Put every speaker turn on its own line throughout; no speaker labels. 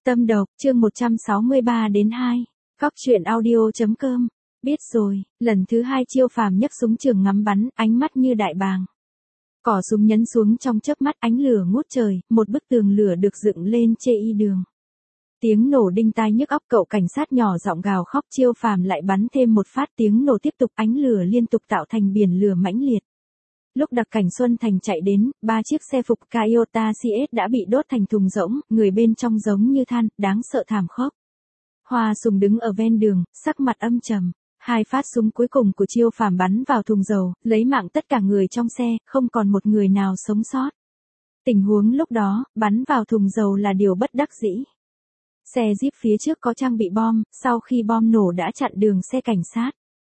Tâm độc, chương 163 đến 2. Góc truyện audio.com. Biết rồi, lần thứ 2 Chiêu Phàm nhấc súng trường ngắm bắn, ánh mắt như đại bàng. Cỏ súng nhấn xuống trong chớp mắt, ánh lửa ngút trời, một bức tường lửa được dựng lên chê y đường. Tiếng nổ đinh tai nhức óc, cậu cảnh sát nhỏ giọng gào khóc. Chiêu Phàm lại bắn thêm một phát, tiếng nổ tiếp tục, ánh lửa liên tục tạo thành biển lửa mãnh liệt. Lúc đặc cảnh Xuân Thành chạy đến, 3 chiếc xe phục Toyota CS đã bị đốt thành thùng rỗng, người bên trong giống như than, đáng sợ thảm khốc. Hoa Sùng đứng ở ven đường, sắc mặt âm trầm. 2 phát súng cuối cùng của Chiêu Phàm bắn vào thùng dầu, lấy mạng tất cả người trong xe, không còn một người nào sống sót. Tình huống lúc đó, bắn vào thùng dầu là điều bất đắc dĩ. Xe Jeep phía trước có trang bị bom, sau khi bom nổ đã chặn đường xe cảnh sát.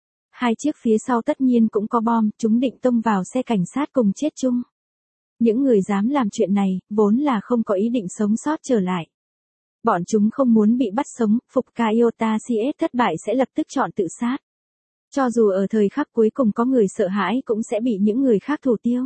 2 chiếc phía sau tất nhiên cũng có bom, chúng định tông vào xe cảnh sát cùng chết chung. Những người dám làm chuyện này, vốn là không có ý định sống sót trở lại. Bọn chúng không muốn bị bắt sống, phục Toyota CS thất bại sẽ lập tức chọn tự sát. Cho dù ở thời khắc cuối cùng có người sợ hãi cũng sẽ bị những người khác thủ tiêu.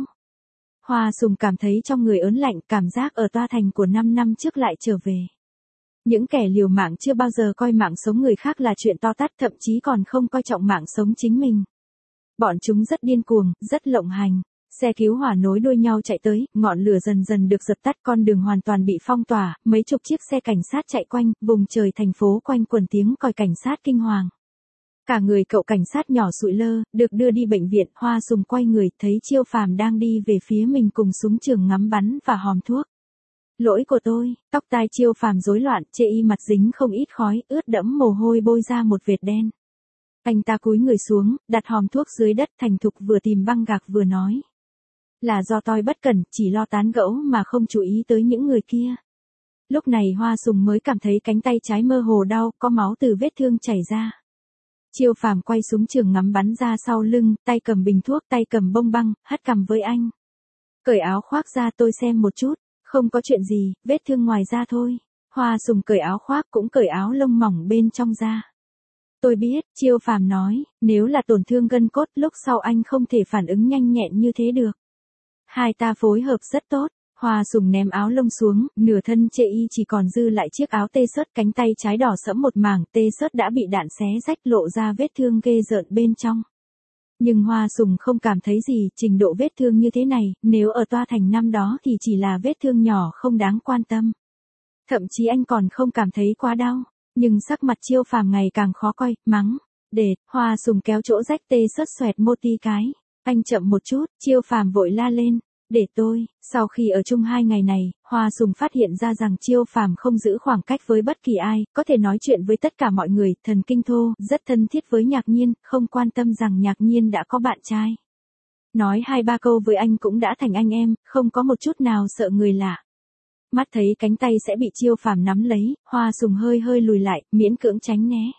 Hoa Sùng cảm thấy trong người ớn lạnh, cảm giác ở Toa Thành của 5 năm trước lại trở về. Những kẻ liều mạng chưa bao giờ coi mạng sống người khác là chuyện to tát, thậm chí còn không coi trọng mạng sống chính mình. Bọn chúng rất điên cuồng, rất lộng hành. Xe cứu hỏa nối đuôi nhau chạy tới, ngọn lửa dần dần được dập tắt, con đường hoàn toàn bị phong tỏa, mấy chục chiếc xe cảnh sát chạy quanh, vùng trời thành phố quanh quẩn tiếng còi cảnh sát kinh hoàng. Cả người cậu cảnh sát nhỏ sụi lơ, được đưa đi bệnh viện. Hoa Sùng quay người, thấy Chiêu Phàm đang đi về phía mình cùng súng trường ngắm bắn và hòm thuốc. Lỗi của tôi. Tóc tai Chiêu Phàm rối loạn, chê y mặt dính không ít khói, ướt đẫm mồ hôi bôi ra một vệt đen. Anh ta cúi người xuống, đặt hòm thuốc dưới đất, thành thục vừa tìm băng gạc vừa nói. Là do tôi bất cẩn, chỉ lo tán gẫu mà không chú ý tới những người kia. Lúc này Hoa Sùng mới cảm thấy cánh tay trái mơ hồ đau, có máu từ vết thương chảy ra. Chiêu Phàm quay súng trường ngắm bắn ra sau lưng, tay cầm bình thuốc, tay cầm bông băng, hất cằm với anh. Cởi áo khoác ra tôi xem một chút. Không có chuyện gì, vết thương ngoài da thôi. Hoa Sùng cởi áo khoác cũng cởi áo lông mỏng bên trong da. Tôi biết, Chiêu Phàm nói, nếu là tổn thương gân cốt lúc sau anh không thể phản ứng nhanh nhẹn như thế được. Hai ta phối hợp rất tốt. Hoa Sùng ném áo lông xuống, nửa thân chê y chỉ còn dư lại chiếc áo tê sớt, cánh tay trái đỏ sẫm một mảng, tê sớt đã bị đạn xé rách lộ ra vết thương ghê rợn bên trong. Nhưng Hoa Sùng không cảm thấy gì, trình độ vết thương như thế này, nếu ở Toa Thành năm đó thì chỉ là vết thương nhỏ không đáng quan tâm. Thậm chí anh còn không cảm thấy quá đau, nhưng sắc mặt Chiêu Phàm ngày càng khó coi, mắng. Để, Hoa Sùng kéo chỗ rách tê sớt xoẹt mô ti cái. Anh chậm một chút, Chiêu Phàm vội la lên. Để tôi. Sau khi ở chung 2 ngày này, Hoa Sùng phát hiện ra rằng Chiêu Phàm không giữ khoảng cách với bất kỳ ai, có thể nói chuyện với tất cả mọi người, thần kinh thô, rất thân thiết với Nhạc Nhiên, không quan tâm rằng Nhạc Nhiên đã có bạn trai. Nói 2-3 câu với anh cũng đã thành anh em, không có một chút nào sợ người lạ. Mắt thấy cánh tay sẽ bị Chiêu Phàm nắm lấy, Hoa Sùng hơi hơi lùi lại, miễn cưỡng tránh né.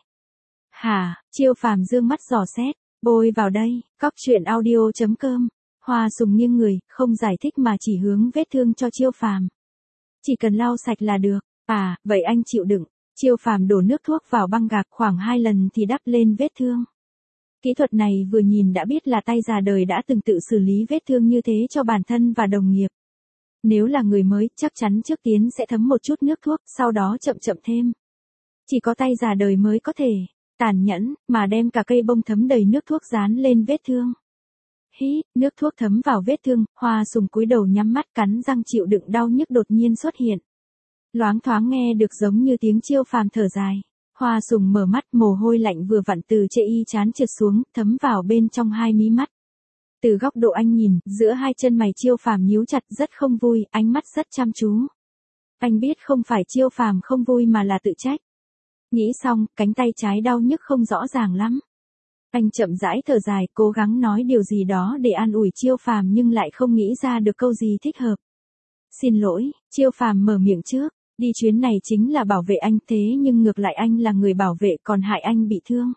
Hả? Chiêu Phàm dương mắt dò xét. Bôi vào đây. Góc truyện audio.com. Hoa Sùng nghiêng người, không giải thích mà chỉ hướng vết thương cho Chiêu Phàm. Chỉ cần lau sạch là được. À, vậy anh chịu đựng. Chiêu Phàm đổ nước thuốc vào băng gạc khoảng 2 lần thì đắp lên vết thương. Kỹ thuật này vừa nhìn đã biết là tay già đời đã từng tự xử lý vết thương như thế cho bản thân và đồng nghiệp. Nếu là người mới, chắc chắn trước tiên sẽ thấm một chút nước thuốc, sau đó chậm chậm thêm. Chỉ có tay già đời mới có thể tàn nhẫn mà đem cả cây bông thấm đầy nước thuốc dán lên vết thương. Hít, nước thuốc thấm vào vết thương, Hoa Sùng cúi đầu nhắm mắt cắn răng chịu đựng đau nhức đột nhiên xuất hiện. Loáng thoáng nghe được giống như tiếng Chiêu Phàm thở dài. Hoa Sùng mở mắt, mồ hôi lạnh vừa vặn từ chê y trán trượt xuống, thấm vào bên trong 2 mí mắt. Từ góc độ anh nhìn, giữa 2 chân mày Chiêu Phàm nhíu chặt, rất không vui, ánh mắt rất chăm chú. Anh biết không phải Chiêu Phàm không vui mà là tự trách. Nghĩ xong, cánh tay trái đau nhức không rõ ràng lắm. Anh chậm rãi thở dài, cố gắng nói điều gì đó để an ủi Chiêu Phàm nhưng lại không nghĩ ra được câu gì thích hợp. Xin lỗi, Chiêu Phàm mở miệng trước, đi chuyến này chính là bảo vệ anh, thế nhưng ngược lại anh là người bảo vệ còn hại anh bị thương.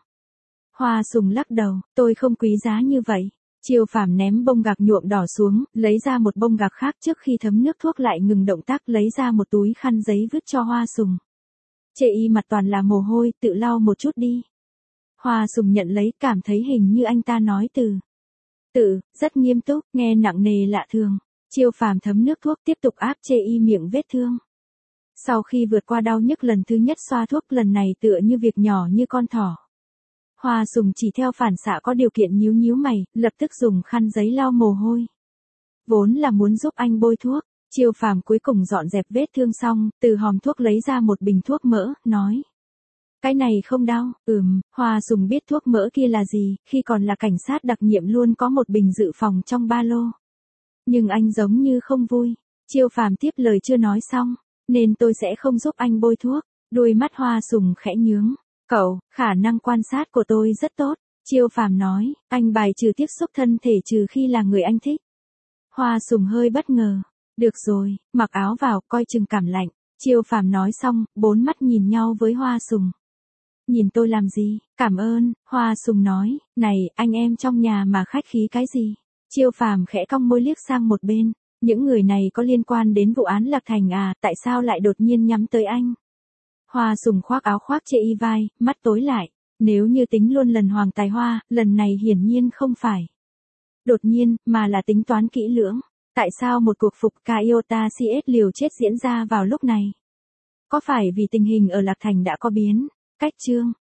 Hoa Sùng lắc đầu, tôi không quý giá như vậy. Chiêu Phàm ném bông gạc nhuộm đỏ xuống, lấy ra một bông gạc khác, trước khi thấm nước thuốc lại ngừng động tác lấy ra một túi khăn giấy vứt cho Hoa Sùng. Chê y mặt toàn là mồ hôi, tự lau một chút đi. Hoa Sùng nhận lấy, cảm thấy hình như anh ta nói rất nghiêm túc, nghe nặng nề lạ thường. Chiêu Phàm thấm nước thuốc tiếp tục áp chê y miệng vết thương. Sau khi vượt qua đau nhức lần thứ nhất xoa thuốc, lần này tựa như việc nhỏ như con thỏ. Hoa Sùng chỉ theo phản xạ có điều kiện nhíu nhíu mày, lập tức dùng khăn giấy lau mồ hôi. Vốn là muốn giúp anh bôi thuốc, Chiêu Phàm cuối cùng dọn dẹp vết thương xong, từ hòm thuốc lấy ra một bình thuốc mỡ, nói. Cái này không đau. Hoa Sùng biết thuốc mỡ kia là gì, khi còn là cảnh sát đặc nhiệm luôn có một bình dự phòng trong ba lô. Nhưng anh giống như không vui. Chiêu Phàm tiếp lời chưa nói xong, nên tôi sẽ không giúp anh bôi thuốc. Đôi mắt Hoa Sùng khẽ nhướng. Cậu, khả năng quan sát của tôi rất tốt. Chiêu Phàm nói, anh bài trừ tiếp xúc thân thể trừ khi là người anh thích. Hoa Sùng hơi bất ngờ. Được rồi, mặc áo vào, coi chừng cảm lạnh. Chiêu Phàm nói xong, bốn mắt nhìn nhau với Hoa Sùng. Nhìn tôi làm gì? Cảm ơn, Hoa Sùng nói, này, anh em trong nhà mà khách khí cái gì? Chiêu Phàm khẽ cong môi liếc sang một bên. Những người này có liên quan đến vụ án Lạc Thành à, tại sao lại đột nhiên nhắm tới anh? Hoa Sùng khoác áo khoác chê y vai, mắt tối lại. Nếu như tính luôn lần Hoàng Tài Hoa, lần này hiển nhiên không phải đột nhiên, mà là tính toán kỹ lưỡng. Tại sao một cuộc phục Kyota CS liều chết diễn ra vào lúc này? Có phải vì tình hình ở Lạc Thành đã có biến? Cách chương